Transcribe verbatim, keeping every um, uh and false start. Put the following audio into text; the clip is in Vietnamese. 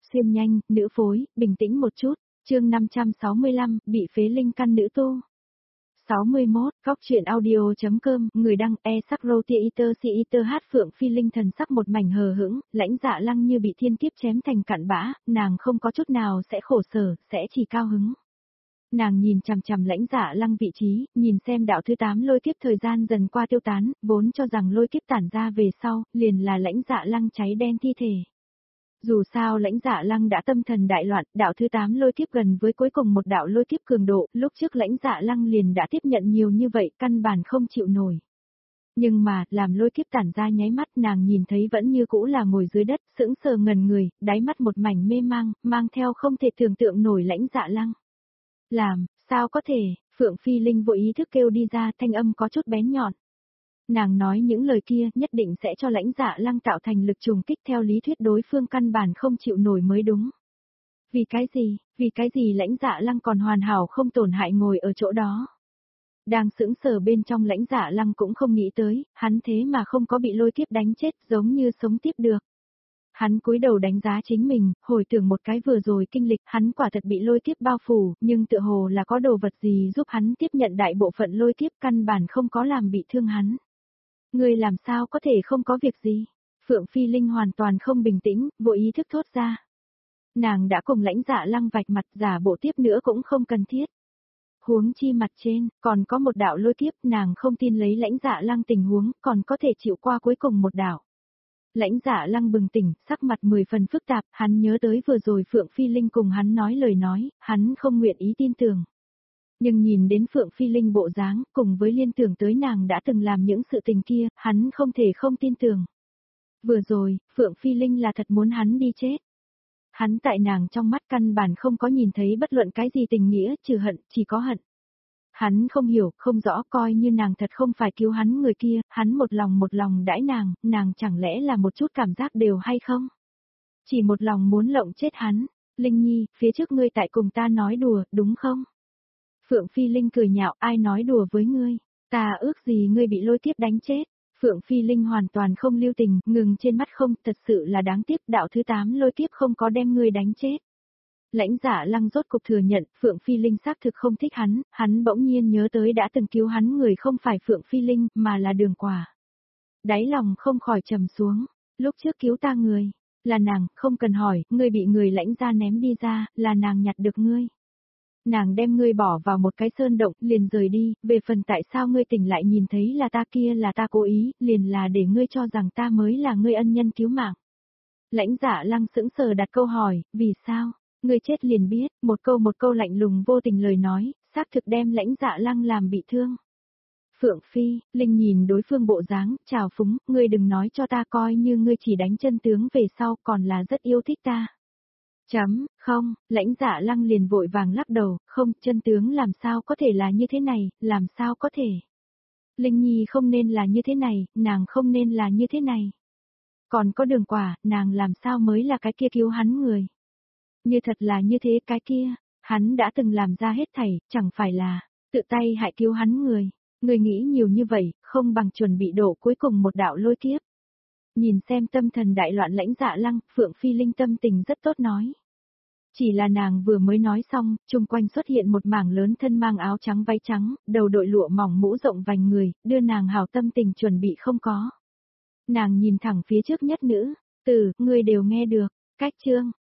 xuyên nhanh, nữ phối, bình tĩnh một chút, chương năm trăm sáu mươi lăm, bị phế linh căn nữ tu. sáu mươi mốt, góc truyện audio.com, người đăng e sắc rô tia iter si iter hát Phượng Phi Linh thần sắc một mảnh hờ hững, Lãnh Dạ Lăng như bị thiên kiếp chém thành cặn bã, nàng không có chút nào sẽ khổ sở, sẽ chỉ cao hứng. Nàng nhìn chằm chằm Lãnh Dạ Lăng vị trí, nhìn xem đạo thứ tám lôi kiếp thời gian dần qua tiêu tán, vốn cho rằng lôi kiếp tản ra về sau, liền là Lãnh Dạ Lăng cháy đen thi thể. Dù sao Lãnh Dạ Lăng đã tâm thần đại loạn, đạo thứ tám lôi kiếp gần với cuối cùng một đạo lôi kiếp cường độ, lúc trước Lãnh Dạ Lăng liền đã tiếp nhận nhiều như vậy, căn bản không chịu nổi. Nhưng mà, làm lôi kiếp tản ra nháy mắt nàng nhìn thấy vẫn như cũ là ngồi dưới đất, sững sờ ngần người, đáy mắt một mảnh mê mang, mang theo không thể tưởng tượng nổi Lãnh Dạ Lăng. Làm, sao có thể, Phượng Phi Linh vội ý thức kêu đi ra, thanh âm có chút bén nhọn. Nàng nói những lời kia nhất định sẽ cho Lãnh Dạ Lăng tạo thành lực trùng kích, theo lý thuyết đối phương căn bản không chịu nổi mới đúng. Vì cái gì, vì cái gì Lãnh Dạ Lăng còn hoàn hảo không tổn hại ngồi ở chỗ đó. Đang sững sờ bên trong Lãnh Dạ Lăng cũng không nghĩ tới, hắn thế mà không có bị lôi kiếp đánh chết, giống như sống tiếp được. Hắn cúi đầu đánh giá chính mình, hồi tưởng một cái vừa rồi kinh lịch, hắn quả thật bị lôi kiếp bao phủ, nhưng tựa hồ là có đồ vật gì giúp hắn tiếp nhận đại bộ phận lôi kiếp, căn bản không có làm bị thương hắn. Ngươi làm sao có thể không có việc gì? Phượng Phi Linh hoàn toàn không bình tĩnh, vội ý thức thốt ra. Nàng đã cùng Lãnh Dạ Lăng vạch mặt, giả bộ tiếp nữa cũng không cần thiết. Huống chi mặt trên, còn có một đạo lôi kiếp, nàng không tin lấy Lãnh Dạ Lăng tình huống, còn có thể chịu qua cuối cùng một đạo. Lãnh Dạ Lăng bừng tỉnh, sắc mặt mười phần phức tạp, hắn nhớ tới vừa rồi Phượng Phi Linh cùng hắn nói lời nói, hắn không nguyện ý tin tưởng. Nhưng nhìn đến Phượng Phi Linh bộ dáng, cùng với liên tưởng tới nàng đã từng làm những sự tình kia, hắn không thể không tin tưởng. Vừa rồi, Phượng Phi Linh là thật muốn hắn đi chết. Hắn tại nàng trong mắt căn bản không có nhìn thấy bất luận cái gì tình nghĩa, trừ hận, chỉ có hận. Hắn không hiểu, không rõ, coi như nàng thật không phải cứu hắn người kia, hắn một lòng một lòng đãi nàng, nàng chẳng lẽ là một chút cảm giác đều hay không? Chỉ một lòng muốn lộng chết hắn. Linh Nhi, phía trước ngươi tại cùng ta nói đùa, đúng không? Phượng Phi Linh cười nhạo, ai nói đùa với ngươi? Ta ước gì ngươi bị lôi kiếp đánh chết? Phượng Phi Linh hoàn toàn không lưu tình, ngừng trên mắt không, thật sự là đáng tiếc, đạo thứ tám lôi kiếp không có đem ngươi đánh chết. Lãnh Dạ Lăng rốt cục thừa nhận, Phượng Phi Linh xác thực không thích hắn, hắn bỗng nhiên nhớ tới đã từng cứu hắn người không phải Phượng Phi Linh, mà là Đường Quả. Đáy lòng không khỏi trầm xuống, lúc trước cứu ta người, là nàng, không cần hỏi, ngươi bị người Lãnh gia ném đi ra, là nàng nhặt được ngươi. Nàng đem ngươi bỏ vào một cái sơn động, liền rời đi, về phần tại sao ngươi tỉnh lại nhìn thấy là ta kia là ta cố ý, liền là để ngươi cho rằng ta mới là ngươi ân nhân cứu mạng. Lãnh Dạ Lăng sững sờ đặt câu hỏi, vì sao? Ngươi chết liền biết, một câu một câu lạnh lùng vô tình lời nói, xác thực đem Lãnh Dạ Lăng làm bị thương. Phượng Phi, Linh nhìn đối phương bộ dáng, chào phúng, ngươi đừng nói cho ta coi như ngươi chỉ đánh chân tướng về sau còn là rất yêu thích ta. Chấm, không, Lãnh Dạ Lăng liền vội vàng lắc đầu, không, chân tướng làm sao có thể là như thế này, làm sao có thể. Linh Nhi không nên là như thế này, nàng không nên là như thế này. Còn có Đường Quả, nàng làm sao mới là cái kia cứu hắn người. Như thật là như thế cái kia, hắn đã từng làm ra hết thảy, chẳng phải là, tự tay hại cứu hắn người. Người nghĩ nhiều như vậy, không bằng chuẩn bị đổ cuối cùng một đạo lôi kiếp. Nhìn xem tâm thần đại loạn Lãnh Dạ Lăng, Phượng Phi Linh tâm tình rất tốt nói. Chỉ là nàng vừa mới nói xong, chung quanh xuất hiện một mảng lớn thân mang áo trắng váy trắng, đầu đội lụa mỏng mũ rộng vành người, đưa nàng hào tâm tình chuẩn bị không có. Nàng nhìn thẳng phía trước nhất nữ, từ, người đều nghe được, cách chương,